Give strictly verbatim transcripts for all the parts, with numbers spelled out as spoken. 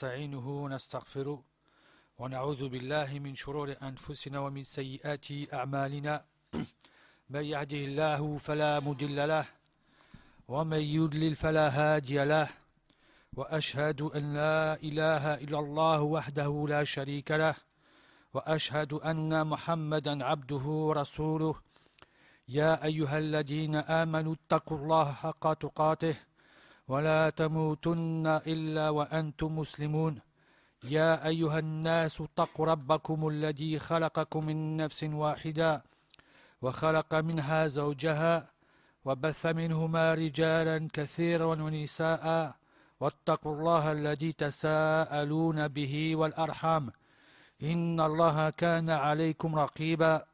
ونستعينه ونستغفره ونعوذ بالله من شرور أنفسنا ومن سيئات أعمالنا من يهده الله فلا مضل له ومن يضلل فلا هادي له وأشهد أن لا إله إلا الله وحده لا شريك له وأشهد أن محمدا عبده ورسوله يا أيها الذين آمنوا اتقوا الله حق تقاته ولا تموتن إلا وأنتم مسلمون يا أيها الناس اتقوا ربكم الذي خلقكم من نفس واحدة وخلق منها زوجها وبث منهما رجالا كثيرا ونساء واتقوا الله الذي تساءلون به والأرحام إن الله كان عليكم رقيبا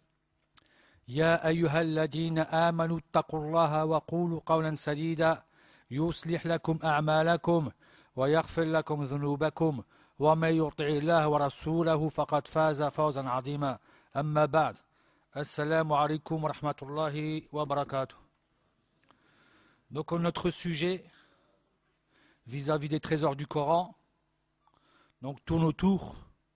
يا أيها الذين آمنوا اتقوا الله وقولوا قولا سديدا يصلح لكم أعمالكم ويغفر لكم ذنوبكم ومن يطع الله ورسوله فقد فاز فوزا عظيما أما بعد السلام عليكم ورحمة الله وبركاته. Donc notre sujet vis-à-vis des trésors du Coran donc tourne autour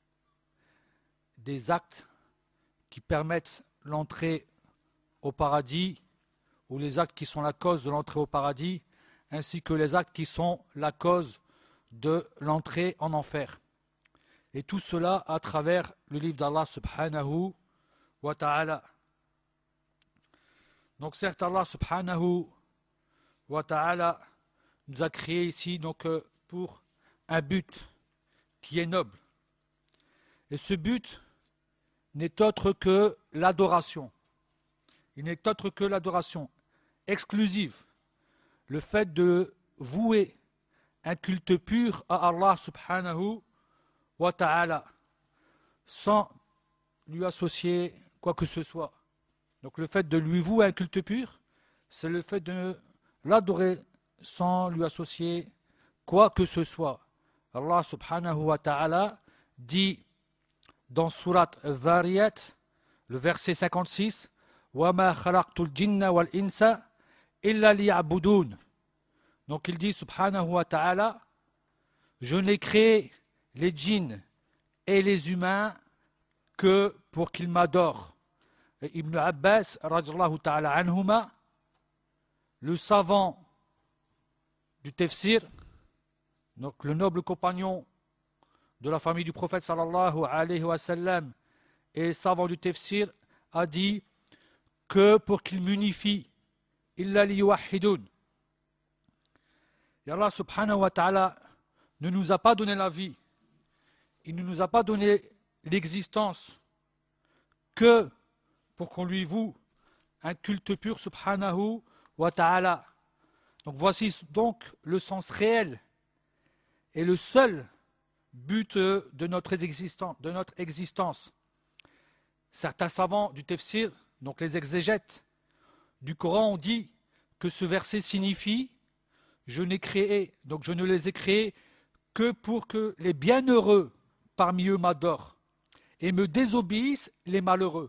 des actes qui permettent l'entrée au paradis ou les actes qui sont la cause de l'entrée au paradis ainsi que les actes qui sont la cause de l'entrée en enfer. Et tout cela à travers le livre d'Allah subhanahu wa ta'ala. Donc certes Allah subhanahu wa ta'ala nous a créé ici donc pour un but qui est noble. Et ce but n'est autre que l'adoration. Il n'est autre que l'adoration exclusive. Le fait de vouer un culte pur à Allah subhanahu wa ta'ala sans lui associer quoi que ce soit. Donc le fait de lui vouer un culte pur, c'est le fait de l'adorer sans lui associer quoi que ce soit. Allah subhanahu wa ta'ala dit dans Surat Dhariyat, le verset cinquante-six, وَمَا خَلَقْتُ الْجِنَّ وَالْإِنسَ إِلَّا لِيَعْبُدُونَ. Donc il dit subhanahu wa ta'ala, je n'ai créé les djinns et les humains que pour qu'ils m'adorent. Et Ibn Abbas radiyallahu ta'ala anhuma, le savant du tafsir, donc le noble compagnon de la famille du prophète sallallahu alayhi wa sallam et savant du tafsir, a dit que pour qu'il m'unifie, illa liyuwahhidun. Et Allah subhanahu wa ta'ala ne nous a pas donné la vie, il ne nous a pas donné l'existence que pour qu'on lui voue un culte pur subhanahu wa ta'ala. Donc voici donc le sens réel et le seul but de notre existence. De notre existence. Certains savants du tafsir, donc les exégètes du Coran, ont dit que ce verset signifie je n'ai créé, donc je ne les ai créés que pour que les bienheureux parmi eux m'adorent et me désobéissent les malheureux.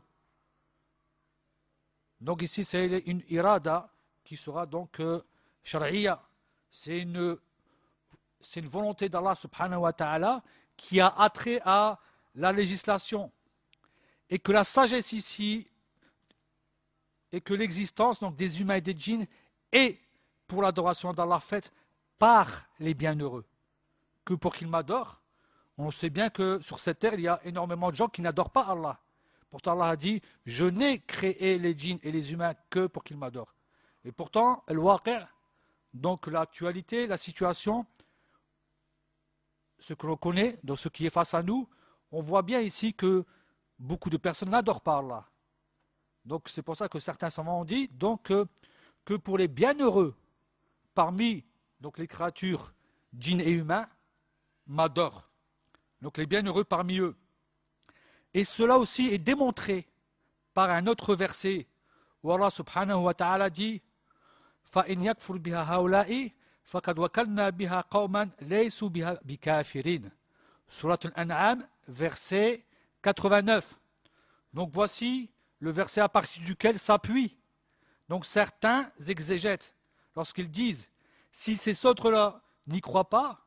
Donc ici c'est une irada qui sera donc euh, shari'a. C'est une, c'est une volonté d'Allah subhanahu wa ta'ala qui a attrait à la législation. Et que la sagesse ici, et que l'existence donc des humains et des djinns est pour l'adoration d'Allah faite par les bienheureux. Que pour qu'ils m'adorent, on sait bien que sur cette terre, il y a énormément de gens qui n'adorent pas Allah. Pourtant Allah a dit, je n'ai créé les djinns et les humains que pour qu'ils m'adorent. Et pourtant, al-waqi', donc l'actualité, la situation, ce que l'on connaît, donc ce qui est face à nous, on voit bien ici que beaucoup de personnes n'adorent pas Allah. Donc c'est pour ça que certains savants ont dit donc, euh, que pour les bienheureux, parmi donc, les créatures djinns et humains, m'adorent. Donc les bienheureux parmi eux. Et cela aussi est démontré par un autre verset où Allah subhanahu wa ta'ala dit فَإِنْ يَكْفُرْ بِهَا هَوْلَائِ فَقَدْ وَكَلْنَا بِهَا قَوْمًا لَيْسُوا بِهَا بِكَافِرِينَ. Surat Al-An'am, verset quatre-vingt-neuf. Donc voici le verset à partir duquel s'appuie. Donc certains exégètes, lorsqu'ils disent si ces autres-là n'y croient pas,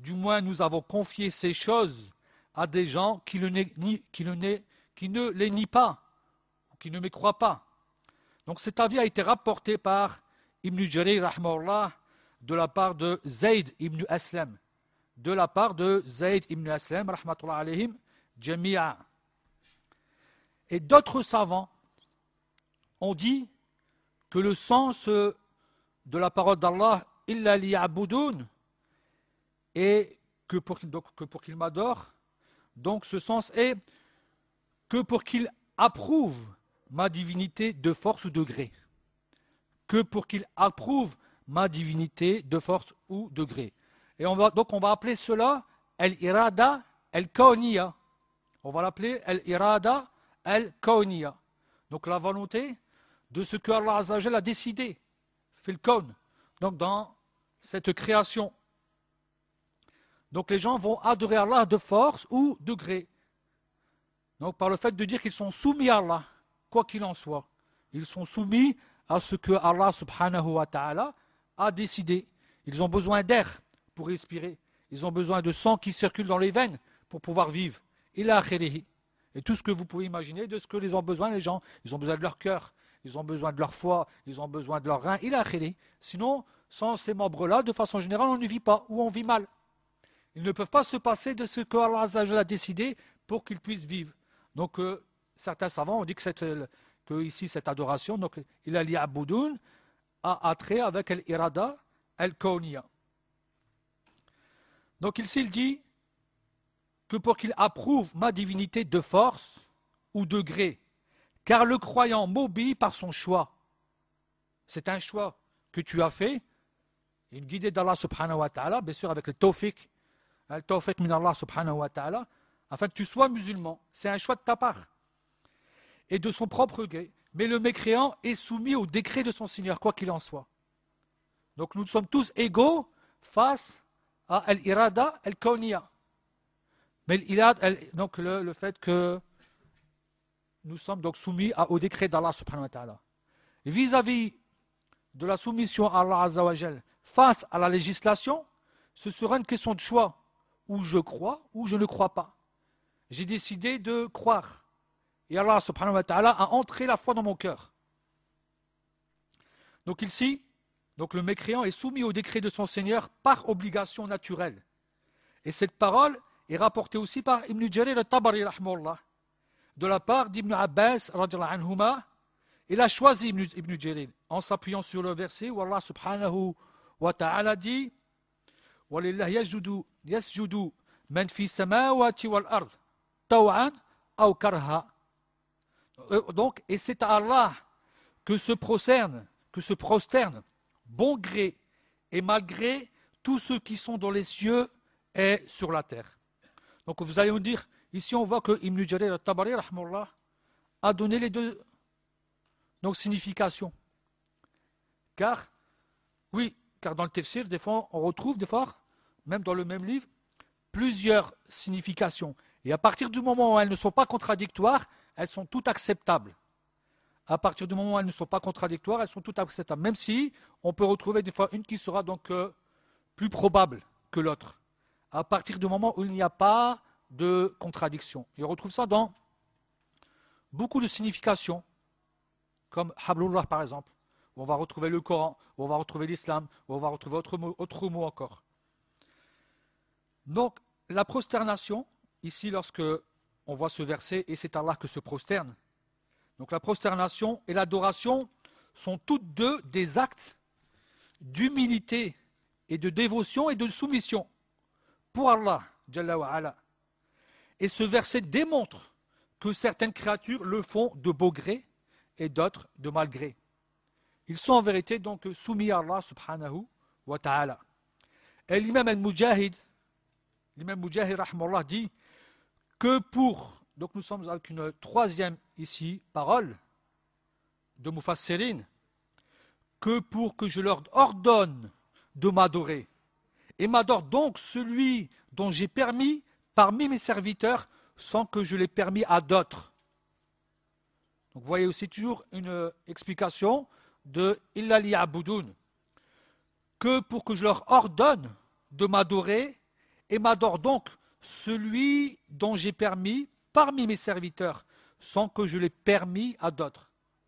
du moins nous avons confié ces choses à des gens qui, le ne, qui, le ne, qui ne les nient pas, qui ne me croient pas. Donc cet avis a été rapporté par Ibn Jarir rahimahullah de la part de Zayd ibn Aslam, de la part de Zayd ibn Aslam rahmatullah alayhim jami'a. Et d'autres savants ont dit que le sens de la parole d'Allah illa liya'budun et que pour, donc, que pour qu'il m'adore, donc ce sens est que pour qu'il approuve ma divinité de force ou de gré. Que pour qu'il approuve ma divinité de force ou de gré. Et on va, donc on va appeler cela al-irada al-kawniya. On va l'appeler al-irada al-kawniya. Donc la volonté de ce que Allah Azza wa Jalla a décidé, fil kawn, donc dans cette création. Donc les gens vont adorer Allah de force ou de gré. Donc par le fait de dire qu'ils sont soumis à Allah, quoi qu'il en soit. Ils sont soumis à ce que Allah subhanahu wa ta'ala a décidé. Ils ont besoin d'air pour respirer. Ils ont besoin de sang qui circule dans les veines pour pouvoir vivre. Ila akhirihi. Et tout ce que vous pouvez imaginer de ce que ils ont besoin, les gens. Ils ont besoin de leur cœur, ils ont besoin de leur foie, ils ont besoin de leurs reins. Ila akhirihi. Sinon, sans ces membres-là, de façon générale, on ne vit pas ou on vit mal. Ils ne peuvent pas se passer de ce que Allah Azza wa Jalla a décidé pour qu'ils puissent vivre. Donc, euh, certains savants ont dit que, cette, que ici, cette adoration, donc, il a liya'budun, a attrait avec l'irada al-kawniya. Donc, ici, il dit que pour qu'il approuve ma divinité de force ou de gré, car le croyant m'obéit par son choix. C'est un choix que tu as fait, une guidée d'Allah subhanahu wa ta'ala, bien sûr avec le tawfiq, le tawfiq min Allah subhanahu wa ta'ala, afin que tu sois musulman. C'est un choix de ta part et de son propre gré. Mais le mécréant est soumis au décret de son Seigneur, quoi qu'il en soit. Donc nous sommes tous égaux face à al-irada al-kawniya. Mais l'irad, donc le, le fait que nous sommes donc soumis à, au décret d'Allah subhanahu wa ta'ala. Vis-à-vis de la soumission à Allah Azza wa Jal face à la législation, ce sera une question de choix. Où je crois, ou je ne crois pas. J'ai décidé de croire. Et Allah subhanahu wa ta'ala a entré la foi dans mon cœur. Donc ici, donc le mécréant est soumis au décret de son Seigneur par obligation naturelle. Et cette parole est rapportée aussi par Ibn Jarir al-Tabari rahmahullah, de la part d'Ibn Abbas radhiyallahu anhuma. Il a choisi Ibn, Ibn Jarir en s'appuyant sur le verset où Allah subhanahu wa ta'ala dit وَلِلَّهِ يَسْجُدُ يَسْجُدُ مَنْ فِي السَّمَاوَاتِ وَالْأَرْضِ طَوْعًا أَوْ كَرْهًا. Donc, et c'est à Allah que se prosternent, que se prosternent, bon gré et malgré tous ceux qui sont dans les cieux et sur la terre. Donc vous allez me dire, ici on voit que Ibn Jarir al-Tabari rahmahullah a donné les deux donc, significations. Car, oui, car dans le tafsir, des fois, on retrouve des fois, même dans le même livre, plusieurs significations. Et à partir du moment où elles ne sont pas contradictoires, elles sont toutes acceptables. À partir du moment où elles ne sont pas contradictoires, elles sont toutes acceptables. Même si on peut retrouver des fois une qui sera donc euh, plus probable que l'autre. À partir du moment où il n'y a pas de contradiction. Et on retrouve ça dans beaucoup de significations, comme Hablullah par exemple, où on va retrouver le Coran, où on va retrouver l'islam, où on va retrouver autre mot, autre mot encore. Donc, la prosternation, ici, lorsque on voit ce verset, et c'est Allah que se prosterne. Donc, la prosternation et l'adoration sont toutes deux des actes d'humilité et de dévotion et de soumission pour Allah, Jalla wa ala. Et ce verset démontre que certaines créatures le font de beau gré et d'autres de mal gré. Ils sont en vérité donc soumis à Allah subhanahu wa ta'ala. Et l'imam al-Mujahid, l'imam Mujahid rahmallah dit que pour, donc nous sommes avec une troisième ici parole de Mufassirin, que pour que je leur ordonne de m'adorer. Et m'adore donc celui dont j'ai permis parmi mes serviteurs sans que je l'ai permis à d'autres. Donc vous voyez aussi toujours une explication de illa liya'budun, que pour que je leur ordonne de m'adorer et m'adore donc celui dont j'ai permis parmi mes serviteurs, sans que je l'ai permis à d'autres.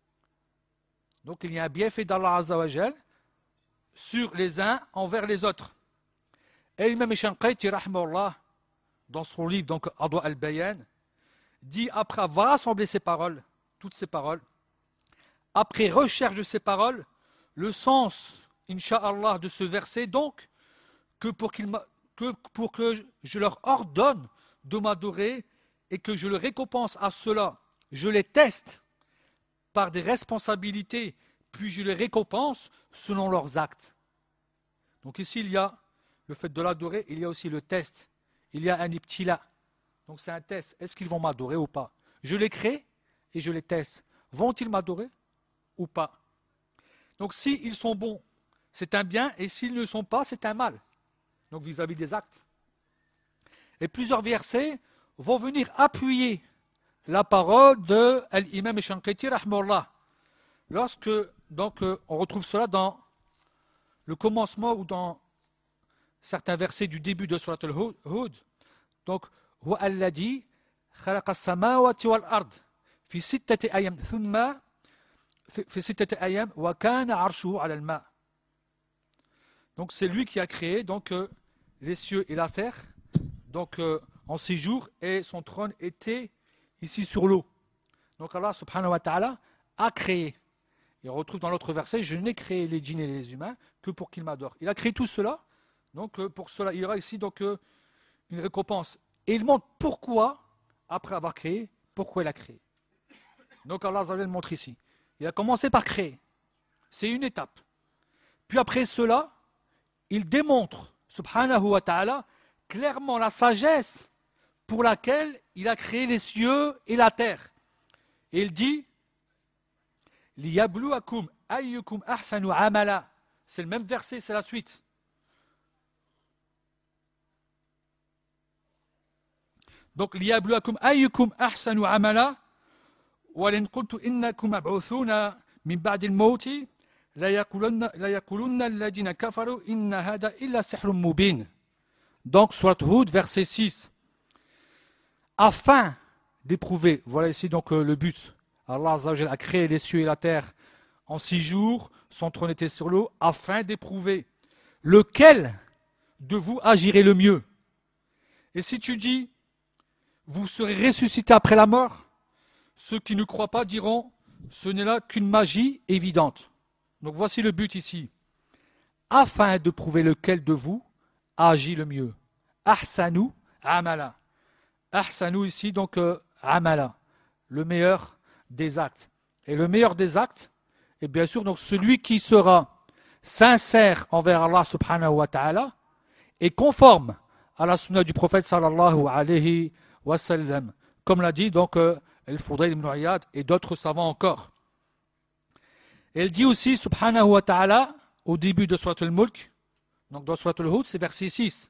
Donc il y a un bienfait d'Allah Azza wa Jal sur les uns envers les autres. Et l'imam Shanqayti, rahimahullah, dans son livre, donc Adwa al-Bayan, dit après avoir rassemblé ces paroles, toutes ces paroles, après recherche de ces paroles, le sens, incha'Allah, de ce verset, donc, que pour, qu'il que pour que je leur ordonne de m'adorer et que je le récompense à cela, je les teste par des responsabilités, puis je les récompense selon leurs actes. Donc ici, il y a le fait de l'adorer, il y a aussi le test. Il y a un ibtila. Donc c'est un test. Est-ce qu'ils vont m'adorer ou pas? Je les crée et je les teste. Vont-ils m'adorer ou pas? Donc s'ils sont bons, c'est un bien, et s'ils ne le sont pas, c'est un mal. Donc vis-à-vis des actes. Et plusieurs versets vont venir appuyer la parole de l'imam Shanqayti rahimahullah. Lorsque, donc, on retrouve cela dans le commencement ou dans certains versets du début de Surat al-Hud. Donc, huwa alladhi khalaqa as-samawati wal ard fi sittati ayyam thumma fi sittati ayyam wa kana 'arshuhu 'ala al-ma'. Donc c'est lui qui a créé donc euh, les cieux et la terre. Donc euh, en six jours, et son trône était ici sur l'eau. Donc Allah subhanahu wa ta'ala a créé. Et on retrouve dans l'autre verset, je n'ai créé les djinns et les humains que pour qu'ils m'adorent. Il a créé tout cela, donc euh, pour cela, il y aura ici donc euh, une récompense. Et il montre pourquoi, après avoir créé, pourquoi il a créé. Donc Allah Azza wa Jalla montre ici. Il a commencé par créer. C'est une étape. Puis après cela, il démontre, subhanahu wa ta'ala, clairement la sagesse pour laquelle il a créé les cieux et la terre. Et il dit liyabluwakum ayyukum ahsanu amala. C'est le même verset, c'est la suite. Donc liyabluwakum ayyukum ahsanu amala wa lan qultu innakum mab'uthuna min ba'di al-mauti la yaqulunna la yaqulunna alladhina kafaru inna hada illa sihrun mubin. Donc, Surat Hud, verset six. Afin d'éprouver, voilà ici donc euh, le but. Allah Azza wa Jalla a créé les cieux et la terre en six jours, son trône était sur l'eau, afin d'éprouver lequel de vous agirait le mieux. Et si tu dis, vous serez ressuscité après la mort, ceux qui ne croient pas diront, ce n'est là qu'une magie évidente. Donc voici le but ici. Afin de prouver lequel de vous agit le mieux. Ahsanu amala. Ahsanu ici, donc euh, amala, le meilleur des actes. Et le meilleur des actes, et bien sûr, donc celui qui sera sincère envers Allah subhanahu wa ta'ala et conforme à la sunna du prophète sallallahu alayhi wa sallam. Comme l'a dit donc euh, Al-Fudayl ibn Iyad et d'autres savants encore. Et il dit aussi subhanahu wa ta'ala au début de Surat al-Mulk, donc dans Surat al-Hud, c'est verset six.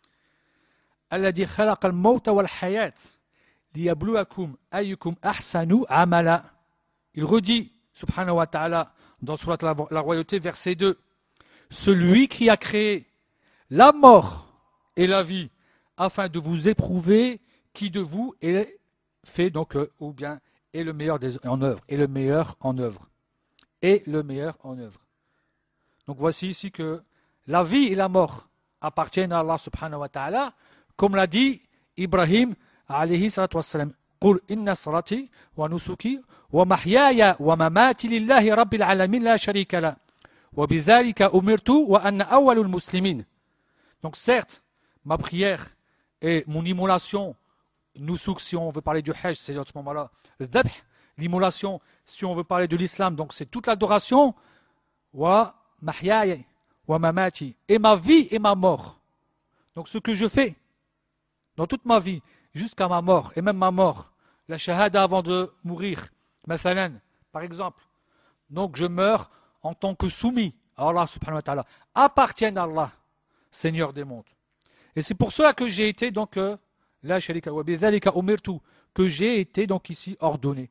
Alladhi khalaqa al-mawta wal-hayat liyabluwakum ayyukum ahsanu amala. Il redit, subhanahu wa ta'ala, dans Surat la, la royauté, verset deux. Celui qui a créé la mort et la vie, afin de vous éprouver qui de vous est fait, donc, euh, ou bien, est le meilleur des, en œuvre, est le meilleur en œuvre. Est le meilleur en œuvre. Donc voici ici que la vie et la mort appartiennent à Allah subhanahu wa ta'ala, comme l'a dit Ibrahim alayhi salatu wassalam. Qul inna salati wa nusuki wa mahyaya wa mamati lillahi rabbil alamin la sharika la. Wa bidhalika umirtu wa anna awwalul muslimin. Donc certes, ma prière et mon immolation, nusuk si on veut parler du hajj, c'est à ce moment-là, dhabh, l'immolation si on veut parler de l'islam, donc c'est toute l'adoration, wa mahyaya wa mamati, et ma vie et ma mort. Donc ce que je fais dans toute ma vie, jusqu'à ma mort, et même ma mort, la shahada avant de mourir, mathalan, par exemple. Donc je meurs en tant que soumis à Allah subhanahu wa ta'ala, appartiennent à Allah, Seigneur des mondes. Et c'est pour cela que j'ai été donc, la sharika wa bidhalika umirtu, que j'ai été donc ici ordonné.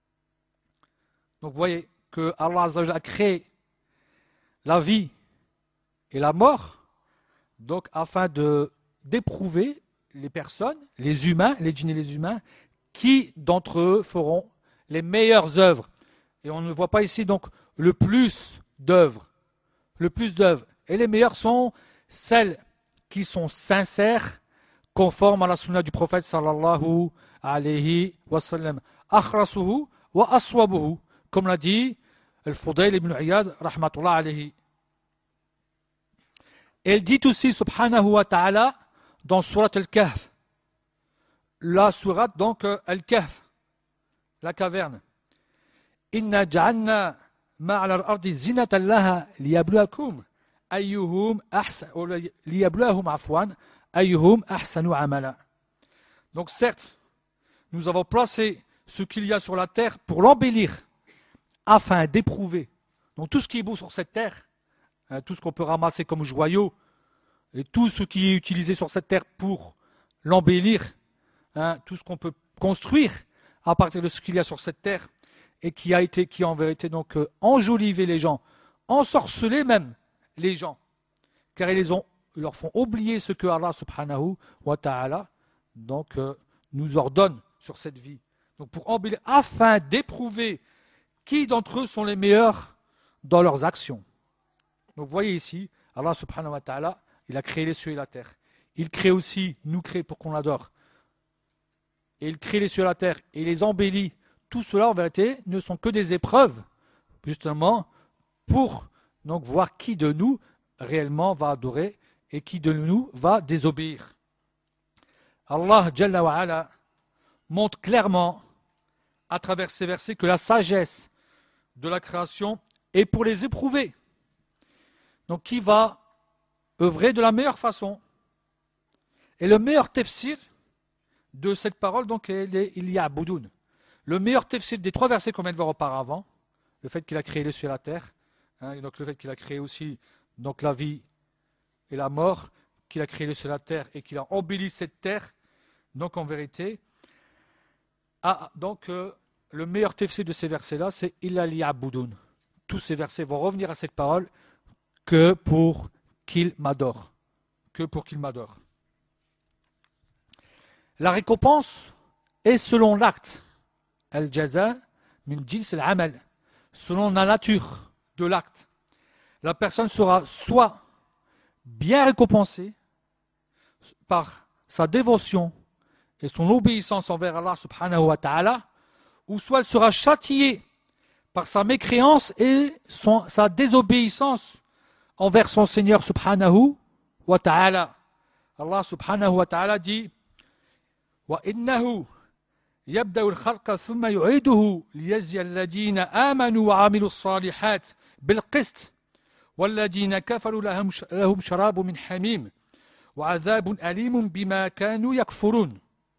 Donc vous voyez que Allah Azza wa Jalla a créé la vie et la mort, donc afin de d'éprouver les personnes, les humains, les djinns et les humains, qui d'entre eux feront les meilleures œuvres. Et on ne voit pas ici donc le plus d'œuvres. Le plus d'œuvres. Et les meilleures sont celles qui sont sincères, conformes à la sunna du prophète sallallahu alayhi wa sallam. Akhrasuhu wa aswabuhu, comme l'a dit Al-Fudayl ibn Iyad rahmatullah alayhi. Et il dit aussi subhanahu wa ta'ala dans surat Al-Kahf, la surat donc Al-Kahf, la caverne. Inna ja'alna ma'ala al-ardi zinatan laha liyabluwakum ayyuhum ahsan liyabluwahum afwan ayyuhum ahsanu amala. Donc certes, nous avons placé ce qu'il y a sur la terre pour l'embellir, afin d'éprouver. Donc tout ce qui est beau sur cette terre, hein, tout ce qu'on peut ramasser comme joyaux, et tout ce qui est utilisé sur cette terre pour l'embellir, hein, tout ce qu'on peut construire à partir de ce qu'il y a sur cette terre, et qui a été, qui en vérité donc euh, enjolivé les gens, ensorcelé même les gens, car ils, les ont, ils leur font oublier ce que Allah subhanahu wa ta'ala donc euh, nous ordonne sur cette vie. Donc pour embellir, afin d'éprouver qui d'entre eux sont les meilleurs dans leurs actions. Donc vous voyez ici, Allah subhanahu wa ta'ala, il a créé les cieux et la terre. Il crée aussi, nous crée pour qu'on l'adore. Et il crée les cieux et la terre et il les embellit. Tout cela en vérité ne sont que des épreuves, justement, pour donc voir qui de nous réellement va adorer et qui de nous va désobéir. Allah Jalla wa Ala montre clairement à travers ces versets que la sagesse de la création est pour les éprouver. Donc qui va œuvrer de la meilleure façon. Et le meilleur tafsir de cette parole, donc, il y a Boudoun. Le meilleur tafsir des trois versets qu'on vient de voir auparavant, le fait qu'il a créé les cieux et la terre, hein, et donc le fait qu'il a créé aussi donc, la vie et la mort, qu'il a créé les cieux et la terre et qu'il a embelli cette terre, donc en vérité, ah, donc euh, le meilleur tafsir de ces versets-là, c'est « Illa liya'budun ». Tous ces versets vont revenir à cette parole que pour qu'il m'adore. Que pour qu'il m'adore. La récompense est selon l'acte. Al-jaza min jins al-amal. Selon la nature de l'acte. La personne sera soit bien récompensée par sa dévotion et son obéissance envers Allah subhanahu wa ta'ala, ou soit elle sera châtiée par sa mécréance et son, sa désobéissance envers son Seigneur subhanahu wa ta'ala. Allah subhanahu wa ta'ala dit wa innahu yabda'u al-khalqa thumma yu'iduhu liyajziya alladhina amanu wa 'amilu as-salihat bil qist walladhina kafaru lahum lahum sharabun min hamim wa 'adhabun alimun bima kanu yakfurun.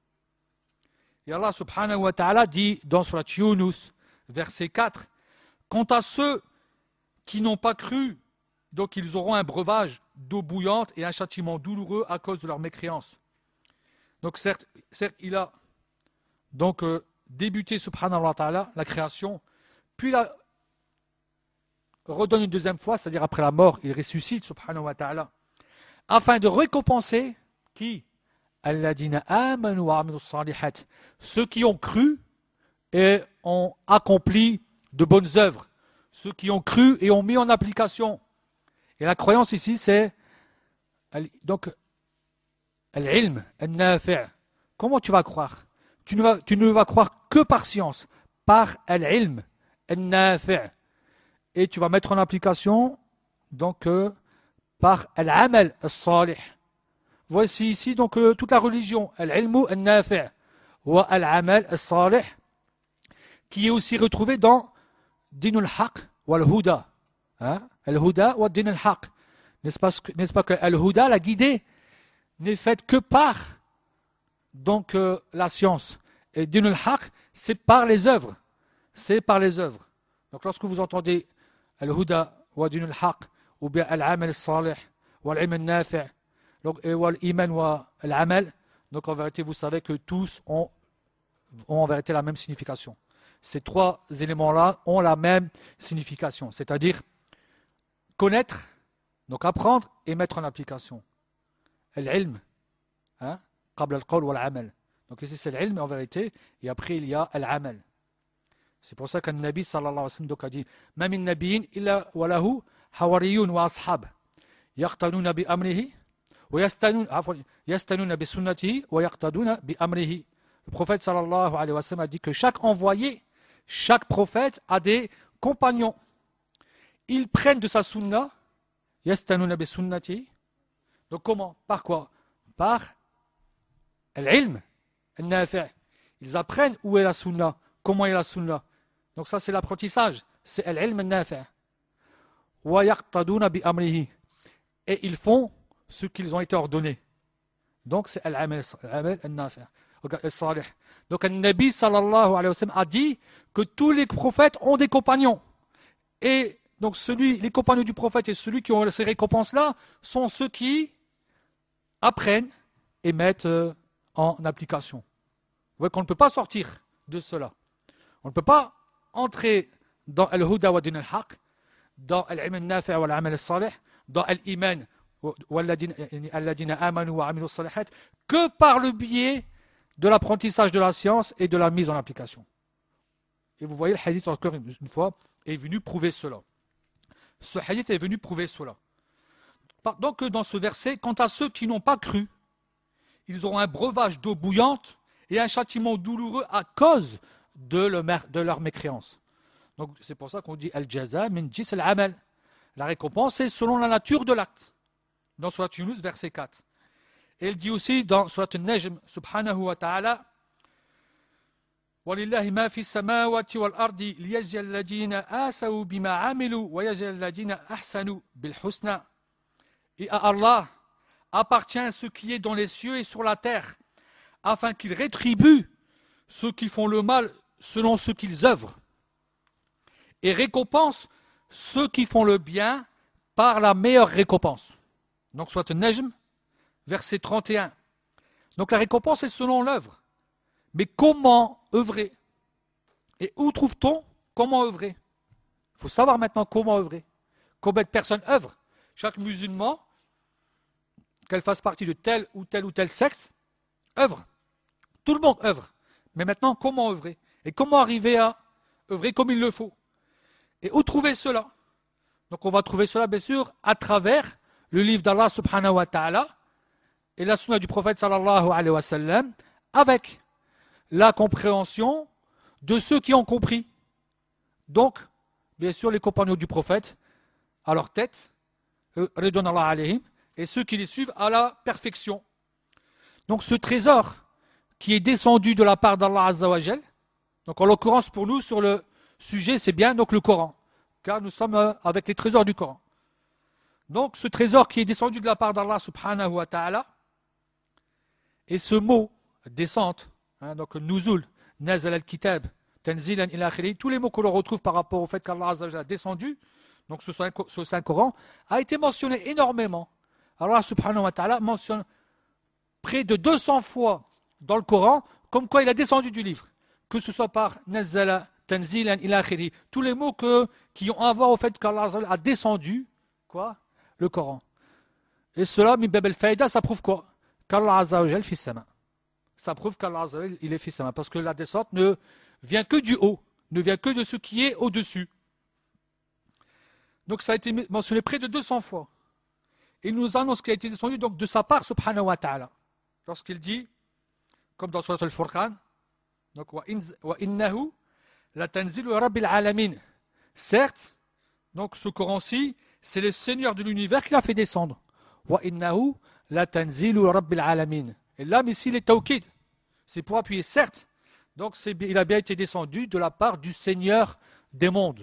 Et Allah subhanahu wa ta'ala dit dans Surat Yunus verset quatre, quant à ceux qui n'ont pas cru, donc ils auront un breuvage d'eau bouillante et un châtiment douloureux à cause de leur mécréance. Donc certes, certes il a donc euh, débuté subhanahu wa ta'ala la création, puis il a redonne une deuxième fois, c'est-à-dire après la mort, il ressuscite subhanahu wa ta'ala, afin de récompenser qui? Alladina amanu wa amilu salihat, ceux qui ont cru et ont accompli de bonnes œuvres, ceux qui ont cru et ont mis en application. Et la croyance ici, c'est donc al-ilm, al-nafi'. Comment tu vas croire? Tu ne vas, tu ne vas croire que par science, par al-ilm, al-nafi'. Et tu vas mettre en application donc euh, par al-amal al-salih. Voici ici donc euh, toute la religion, al-ilmu al-nafi' wa al-amal al-salih, qui est aussi retrouvé dans Dinul Haq wa al-Huda. Hein? Al-Huda wa Din al-Haq. N'est-ce pas, n'est-ce pas que al-Huda, la guidée, n'est faite que par donc euh, la science. Et Dinul Haq, c'est par les œuvres. C'est par les œuvres. Donc lorsque vous entendez al-Huda wa Dinul Haq, ou bien al-Amal al-Salih, wa al-Ilm al-Nafi', donc, et wa al-Iman wa al-Amal, donc en vérité vous savez que tous ont, ont en vérité la même signification. Ces trois éléments-là ont la même signification, c'est-à-dire connaître, donc apprendre et mettre en application. Al-ilm, Hein? Qabla al-qawl wal-amal. Donc ici c'est l'ilm en vérité, et après il y a al-amal. C'est pour ça qu'un Nabi sallallahu alayhi wa sallam donc a dit Ma min nabiyyin illa wa lahu hawariyun wa ashab yaqtaduna bi amrihi wa yastanuna bi sunnatihi wa yaqtaduna bi amrihi. Le prophète sallallahu alayhi wa sallam a dit que chaque envoyé, chaque prophète a des compagnons. Ils prennent de sa sunna, yastanuna bi sunnatihi. Donc comment? Par quoi? Par l'ilm, al-nafi'. Ils apprennent où est la sunna, comment est la sunna. Donc ça c'est l'apprentissage, c'est l'ilm al-nafi'. Wa yaqtaduna bi amrihi. Et ils font ce qu'ils ont été ordonnés. Donc c'est al-amal al-nafi'. Donc le Nabi sallallahu alayhi wa sallam a dit que tous les prophètes ont des compagnons. Et donc celui, les compagnons du prophète et celui qui ont ces récompenses-là sont ceux qui apprennent et mettent euh, en application. Vous voyez qu'on ne peut pas sortir de cela. On ne peut pas entrer dans al-huda wa din al-haq, dans al-ilm al-nafi' wa al-amal al-salih, dans al-iman alladina amanu wa amilu salihat, que par le biais de l'apprentissage de la science et de la mise en application. Et vous voyez, le hadith, encore une fois, est venu prouver cela. Ce hadith est venu prouver cela. Donc, dans ce verset, quant à ceux qui n'ont pas cru, ils auront un breuvage d'eau bouillante et un châtiment douloureux à cause de, le, de leur mécréance. Donc, c'est pour ça qu'on dit al-jaza min jis al-amal. La récompense est selon la nature de l'acte. Dans Surat Yunus, verset quatre. Et il dit aussi dans Surat An-Najm, subhanahu wa ta'ala, وَلِلَّهِ مَا فِي السَّمَاوَاتِ وَالْأَرْضِ لِيَجْزِيَ الَّذِينَ آسَوْا بِمَا عَمِلُوا وَيَجْزِيَ الَّذِينَ أَحْسَنُوا بِالْحُسْنَى. Et à Allah appartient ce qui est dans les cieux et sur la terre, afin qu'il rétribue ceux qui font le mal selon ce qu'ils œuvrent, et récompense ceux qui font le bien par la meilleure récompense. Donc, soit Najm, verset trente et un. Donc, la récompense est selon l'œuvre. Mais comment œuvrer? Et où trouve-t-on comment œuvrer? Il faut savoir maintenant comment œuvrer. Combien de personnes œuvrent? Chaque musulman, qu'elle fasse partie de telle ou telle ou telle secte, œuvre. Tout le monde œuvre. Mais maintenant, comment œuvrer? Et comment arriver à œuvrer comme il le faut? Et où trouver cela? Donc on va trouver cela bien sûr à travers le livre d'Allah subhanahu wa ta'ala et la sunna du prophète sallallahu alayhi wa sallam, avec la compréhension de ceux qui ont compris. Donc, bien sûr, les compagnons du prophète à leur tête, ridwanallah alayhim, et ceux qui les suivent à la perfection. Donc ce trésor qui est descendu de la part d'Allah azza wa jal, donc en l'occurrence pour nous sur le sujet c'est bien donc le Coran, car nous sommes avec les trésors du Coran. Donc ce trésor qui est descendu de la part d'Allah subhanahu wa ta'ala, et ce mot descente, hein, donc nuzul, nazal al-kitab, tanzilan ila akhiri, tous les mots que l'on retrouve par rapport au fait qu'Allah azza wa jal a descendu, donc ce Saint-Coran, a été mentionné énormément. Allah subhanahu wa ta'ala mentionne près de deux cents fois dans le Coran comme quoi il a descendu du livre, que ce soit par nazala, tanzilan ila akhiri, tous les mots que, qui ont à voir au fait qu'Allah a descendu quoi, le Coran. Et cela, min bab al-faïda, ça prouve quoi? Qu'Allah azza wa jal fi sama. Ça prouve qu'Allah azza wa jal il est fi sama, parce que la descente ne vient que du haut, ne vient que de ce qui est au-dessus. Donc ça a été mentionné près de deux cents fois. Il nous annonce qu'il a été descendu donc de sa part, subhanahu wa ta'ala. Lorsqu'il dit, comme dans Surat al-Furqan, donc wa innahu la tanzilu rabbil alamin. Certes, donc ce Coran-ci, c'est le Seigneur de l'univers qui l'a fait descendre. Wa innahu la tanzilu rabbil alamin. Et là, mais ici, il est tawkid. C'est pour appuyer, certes. Donc c'est, il a bien été descendu de la part du Seigneur des mondes.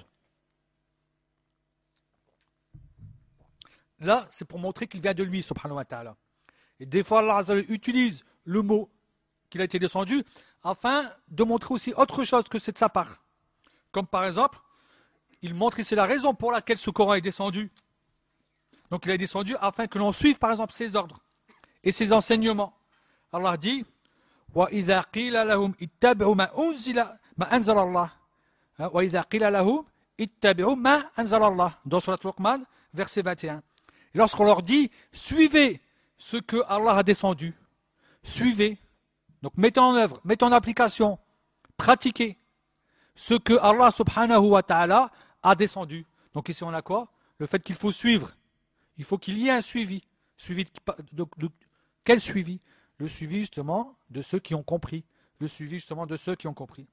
Là, c'est pour montrer qu'il vient de lui, subhanahu wa ta'ala. Et des fois, Allah Azza wa Jalla utilise le mot qu'il a été descendu afin de montrer aussi autre chose que c'est de sa part. Comme par exemple, il montre ici la raison pour laquelle ce Coran est descendu. Donc il est descendu afin que l'on suive par exemple ses ordres et ses enseignements. Allah dit وَإِذَا قِيلَ لَهُمْ اتَّبِعُوا مَا أُنزِلَ مَا أَنزَلَ اللَّهُ وَإِذَا قِيلَ لَهُمْ اتَّبِعُوا مَا أَنزَلَ اللَّهُ dans Surat Luqman, verset vingt et un. Et lorsqu'on leur dit, suivez ce que Allah a descendu, suivez, donc mettez en œuvre, mettez en application, pratiquez ce que Allah subhanahu wa ta'ala a descendu. Donc ici on a quoi? Le fait qu'il faut suivre. Il faut qu'il y ait un suivi. Suivi de, de, de, quel suivi? Le suivi justement de ceux qui ont compris. Le suivi justement de ceux qui ont compris.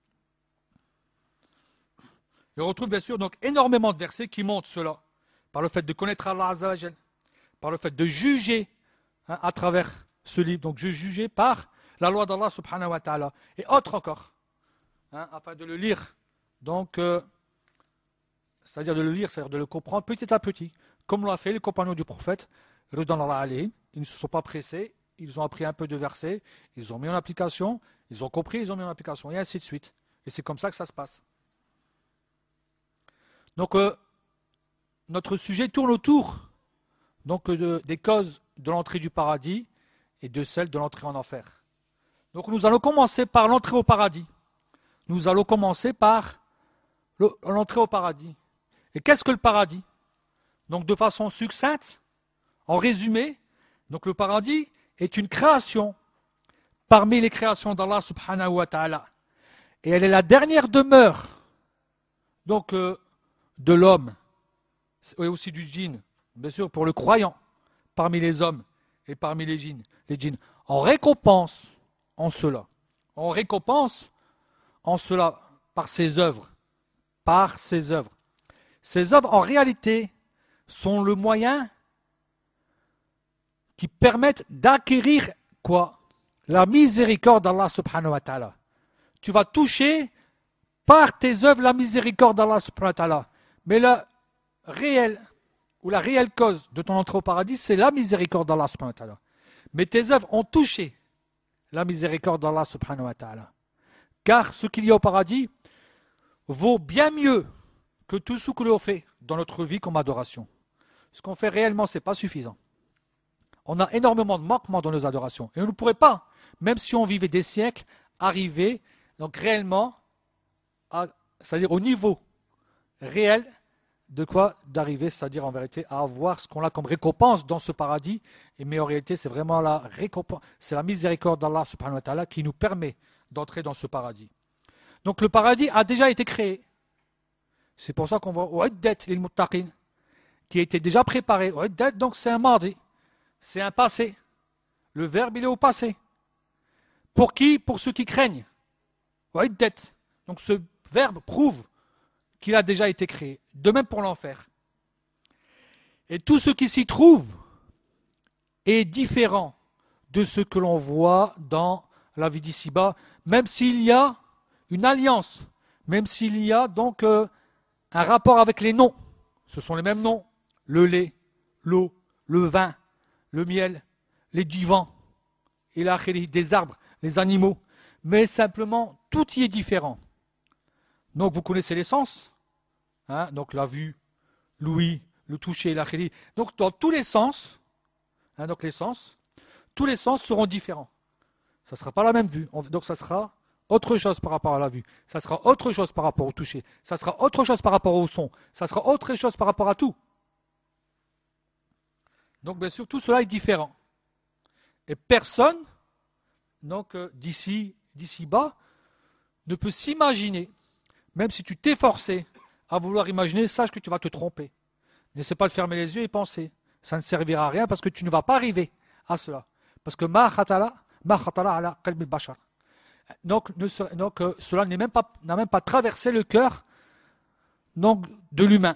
Et on retrouve bien sûr donc énormément de versets qui montrent cela. Par le fait de connaître Allah Azza wa Jal, par le fait de juger hein, à travers ce livre. Donc je jugeais par la loi d'Allah subhanahu wa ta'ala. Et autre encore. Hein, afin de le lire. Donc, euh, c'est-à-dire de le lire, c'est-à-dire de le comprendre petit à petit. Comme l'ont fait les compagnons du prophète, Ridwanullah alayhim, ils ne se sont pas pressés, ils ont appris un peu de versets, ils ont mis en application, ils ont compris, ils ont mis en application, et ainsi de suite. Et c'est comme ça que ça se passe. Donc, euh, notre sujet tourne autour donc, de, des causes de l'entrée du paradis et de celles de l'entrée en enfer. Donc, nous allons commencer par l'entrée au paradis. Nous allons commencer par le, l'entrée au paradis. Et qu'est-ce que le paradis? Donc, de façon succincte, en résumé, donc le paradis est une création parmi les créations d'Allah subhanahu wa ta'ala. Et elle est la dernière demeure donc, euh, de l'homme et aussi du djinn, bien sûr pour le croyant, parmi les hommes et parmi les djinns. Les djinns. En récompense en cela. En récompense en cela par ses œuvres. Par ses œuvres. Ces œuvres, en réalité, sont le moyen qui permettent d'acquérir quoi? La miséricorde d'Allah subhanahu wa ta'ala. Tu vas toucher par tes œuvres la miséricorde d'Allah subhanahu wa ta'ala. Mais le réel, ou la réelle cause de ton entrée au paradis, c'est la miséricorde d'Allah subhanahu wa ta'ala. Mais tes œuvres ont touché la miséricorde d'Allah subhanahu wa ta'ala. Car ce qu'il y a au paradis vaut bien mieux que tout ce que l'on fait dans notre vie comme adoration. Ce qu'on fait réellement, ce n'est pas suffisant. On a énormément de manquements dans nos adorations. Et on ne pourrait pas, même si on vivait des siècles, arriver donc réellement, à, c'est-à-dire au niveau réel de quoi d'arriver, c'est-à-dire en vérité à avoir ce qu'on a comme récompense dans ce paradis. Et mais en réalité, c'est vraiment la récompense, c'est la miséricorde d'Allah subhanahu wa ta'ala qui nous permet d'entrer dans ce paradis. Donc le paradis a déjà été créé. C'est pour ça qu'on voit U'iddat lil muttaqin, qui a été déjà préparé. U'iddat, donc c'est un mardi. C'est un passé. Le verbe, il est au passé. Pour qui? Pour ceux qui craignent. U'iddat. Donc ce verbe prouve qu'il a déjà été créé. De même pour l'enfer. Et tout ce qui s'y trouve est différent de ce que l'on voit dans la vie d'ici-bas, même s'il y a une alliance, même s'il y a donc euh, un rapport avec les noms. Ce sont les mêmes noms. Le lait, l'eau, le vin, le miel, les divans, et la des arbres, les animaux. Mais simplement, tout y est différent. Donc vous connaissez les sens. Hein, donc la vue, l'ouïe, le toucher, la khili. Donc dans tous les sens, hein, donc les sens, tous les sens seront différents. Ça ne sera pas la même vue. Donc ça sera autre chose par rapport à la vue. Ça sera autre chose par rapport au toucher. Ça sera autre chose par rapport au son. Ça sera autre chose par rapport à tout. Donc bien sûr, tout cela est différent. Et personne, donc euh, d'ici, d'ici bas, ne peut s'imaginer, même si tu t'es forcé à vouloir imaginer, sache que tu vas te tromper. N'essaie pas de fermer les yeux et penser. Ça ne servira à rien parce que tu ne vas pas arriver à cela. Parce que ma khatala, ma khatala ala qalbi bashar. Donc, ne, donc euh, cela n'est même pas, n'a même pas traversé le cœur donc, de l'humain.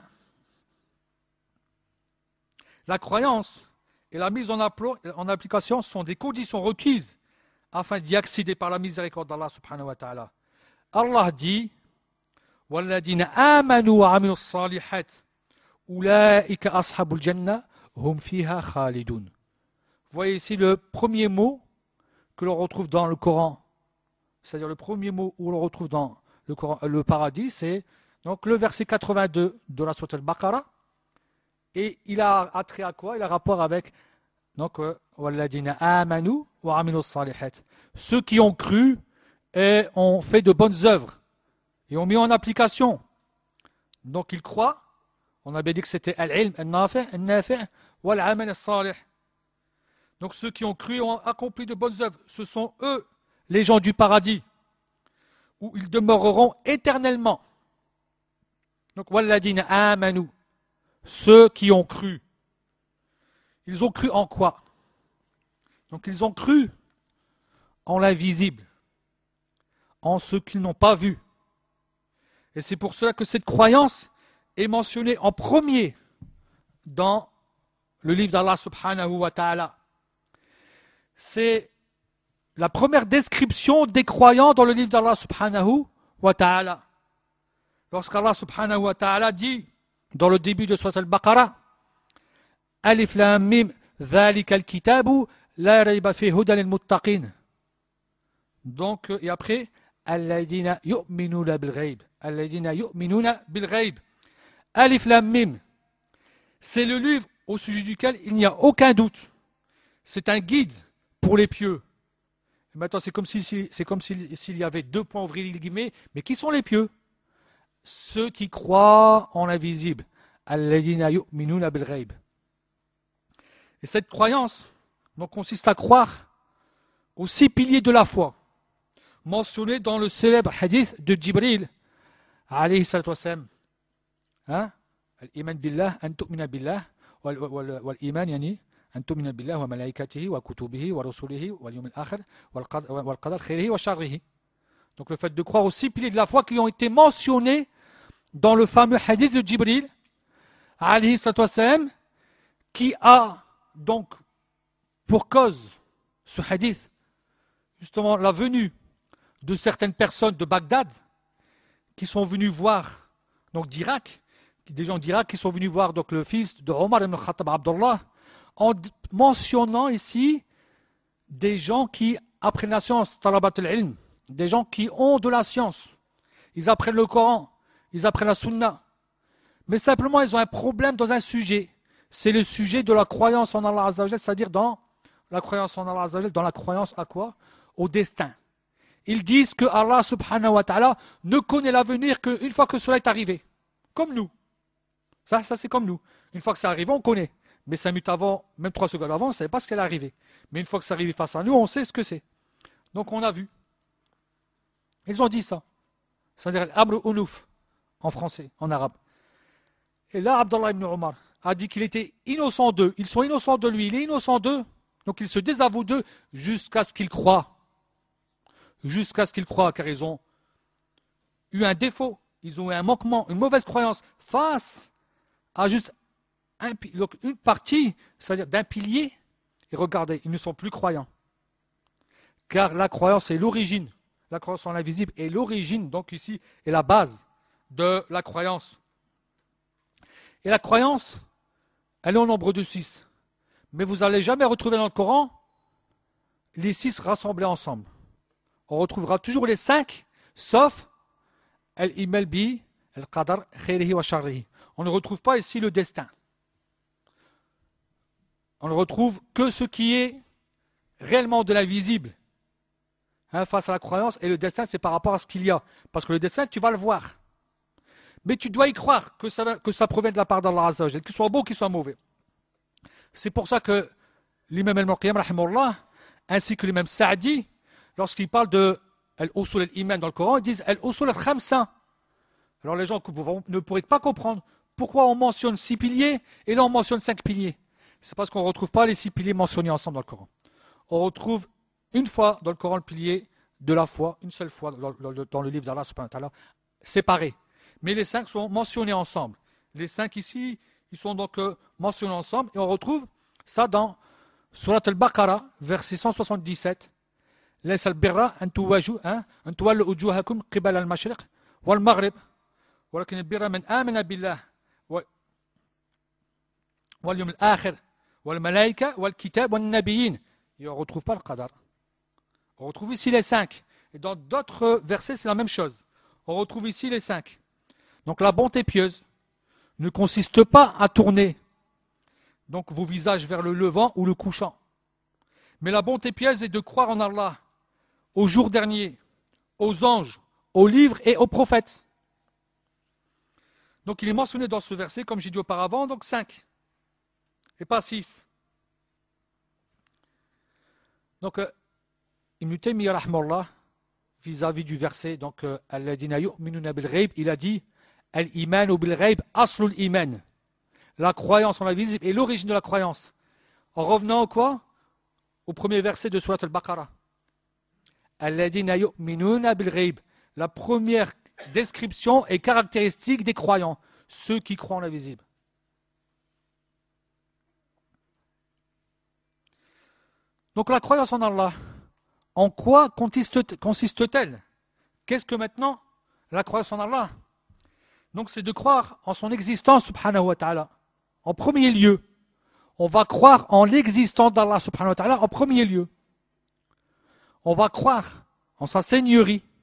La croyance et la mise en, applo, en application sont des conditions requises afin d'y accéder par la miséricorde d'Allah subhanahu wa ta'ala. Allah dit وَالَّذِينَ آمَنُوا وَعَمِلُوا الصَّالِحَاتِ أُولَٰئِكَ أَصْحَابُ الْجَنَّةِ هُمْ فِيهَا خَالِدُونَ. Vous voyez ici le premier mot que l'on retrouve dans le Coran. C'est-à-dire le premier mot où l'on retrouve dans le, Coran, le paradis, c'est donc le verset quatre-vingt-deux de la sourate Al-Baqarah. Et il a attrait à quoi? Il a rapport avec donc وَالَّذِينَ آمَنُوا وَعَمِلُوا الصَّالِحَاتِ. Ceux qui ont cru et ont fait de bonnes œuvres et ont mis en application. Donc ils croient. On avait dit que c'était al-ilm, al-nafi', al-nafi' wal-amal al-salih. Donc ceux qui ont cru et ont accompli de bonnes œuvres, ce sont eux, les gens du paradis, où ils demeureront éternellement. Donc, walladina amanu, ceux qui ont cru. Ils ont cru en quoi? Donc ils ont cru en l'invisible, en ce qu'ils n'ont pas vu. Et c'est pour cela que cette croyance est mentionnée en premier dans le livre d'Allah subhanahu wa ta'ala. C'est la première description des croyants dans le livre d'Allah subhanahu wa ta'ala. Lorsqu'Allah subhanahu wa ta'ala dit dans le début de Surat al-Baqarah, Alif lam mim dhalika al-kitabu la rayba fi hudan lil-muttaqin. Donc et après alladina yu'minuna bil ghaib, alladina yu'minuna bil ghaib. Alif lam mim. C'est le livre au sujet duquel il n'y a aucun doute. C'est un guide pour les pieux. Et maintenant c'est comme si c'est comme s'il, s'il y avait deux points ouvriers guillemets, mais qui sont les pieux? Ceux qui croient en l'invisible. Alladina yu'minuna bil ghaib. Et cette croyance donc, consiste à croire aux six piliers de la foi, mentionnés dans le célèbre hadith de Jibril, alayhi salatu wassalam. Hein? Al-iman billah, an tu'mina billah, wal-iman yani, an tu'mina billah wa malaikatihi wa kutubihi wa rasulihi wal yawm al-akhir wal qadar khairihi wa sharrihi. Donc le fait de croire aux six piliers de la foi qui ont été mentionnés dans le fameux hadith de Jibril, alayhi salatu wassalam, qui a donc pour cause ce hadith, justement la venue de certaines personnes de Bagdad qui sont venus voir, donc d'Irak, des gens d'Irak qui sont venus voir donc le fils de Omar ibn Khattab Abdullah, en mentionnant ici des gens qui apprennent la science, talabat al-ilm, des gens qui ont de la science. Ils apprennent le Coran, ils apprennent la Sunna. Mais simplement, ils ont un problème dans un sujet. C'est le sujet de la croyance en Allah Azza wa Jal, c'est-à-dire dans la croyance en Allah Azza wa Jal, dans la croyance à quoi? Au destin. Ils disent que Allah subhanahu wa ta'ala ne connaît l'avenir qu'une fois que cela est arrivé. Comme nous. Ça, ça c'est comme nous. Une fois que c'est arrivé, on connaît. Mais cinq minutes avant, même trois secondes avant, on ne savait pas ce qu'elle est arrivée. Mais une fois que c'est arrivé face à nous, on sait ce que c'est. Donc on a vu. Ils ont dit ça. C'est-à-dire l'amr unuf en français, en arabe. Et là, Abdullah ibn Omar a dit qu'il était innocent d'eux. Ils sont innocents de lui, il est innocent d'eux. Donc ils se désavouent d'eux jusqu'à ce qu'ils croient. Jusqu'à ce qu'ils croient, car ils ont eu un défaut, ils ont eu un manquement, une mauvaise croyance face à juste un, donc une partie, c'est-à-dire d'un pilier. Et regardez, ils ne sont plus croyants. Car la croyance est l'origine. La croyance en l'invisible est l'origine, donc ici, est la base de la croyance. Et la croyance, elle est au nombre de six. Mais vous n'allez jamais retrouver dans le Coran les six rassemblés ensemble. On retrouvera toujours les cinq, sauf al-imal bi, al-qadar, khairihi wa sharrihi. On ne retrouve pas ici le destin. On ne retrouve que ce qui est réellement de l'invisible. Hein, face à la croyance, et le destin, c'est par rapport à ce qu'il y a. Parce que le destin, tu vas le voir. Mais tu dois y croire que ça, que ça provient de la part d'Allah Azza wa Jal, qu'il soit beau, qu'il soit mauvais. C'est pour ça que l'imam al-Murqiyam, rahimahullah, ainsi que l'imam Sa'di, lorsqu'ils parlent de al-usul al-iman dans le Coran, ils disent al-usul al-khamsa. Alors les gens ne pourraient pas comprendre pourquoi on mentionne six piliers et là on mentionne cinq piliers. C'est parce qu'on ne retrouve pas les six piliers mentionnés ensemble dans le Coran. On retrouve une fois dans le Coran le pilier de la foi, une seule fois dans, dans, dans le livre d'Allah subhanahu wa ta'ala, séparé. Mais les cinq sont mentionnés ensemble. Les cinq ici, ils sont donc euh, mentionnés ensemble et on retrouve ça dans Surat al-Baqarah, verset cent soixante-dix-sept. ليس البر أن تواجهوا أن تولوا وجوهكم قبل المشرق والمغرب ولكن البر من آمن بالله واليوم الآخر والملائكة والكتاب والنبيين. Et on ne retrouve pas le qadar. On retrouve ici les cinq. Et dans d'autres versets, c'est la même chose. On retrouve ici les cinq. Donc la bonté pieuse ne consiste pas à tourner donc vos visages vers le levant ou le couchant. Mais la bonté pieuse est de croire en Allah, au jour dernier, aux anges, aux livres et aux prophètes. Donc il est mentionné dans ce verset, comme j'ai dit auparavant, donc cinq, et pas six. Donc, euh, Ibn Taymiyyah rahmallah, vis-à-vis du verset, donc, euh, Alladina yu'minuna bil ghaib, il a dit Al-imanu bil ghaib aslul iman. La croyance en l'invisible est l'origine de la croyance. En revenant au quoi? Au premier verset de Surat al-Baqarah. Alladina yu'minuna bil ghaib. La première description et caractéristique des croyants, ceux qui croient en l'invisible. Donc la croyance en Allah, en quoi consiste- consiste-t-elle? Qu'est-ce que maintenant la croyance en Allah? Donc c'est de croire en son existence subhanahu wa ta'ala. En premier lieu, on va croire en l'existence d'Allah subhanahu wa ta'ala en premier lieu. On va croire en sa seigneurie,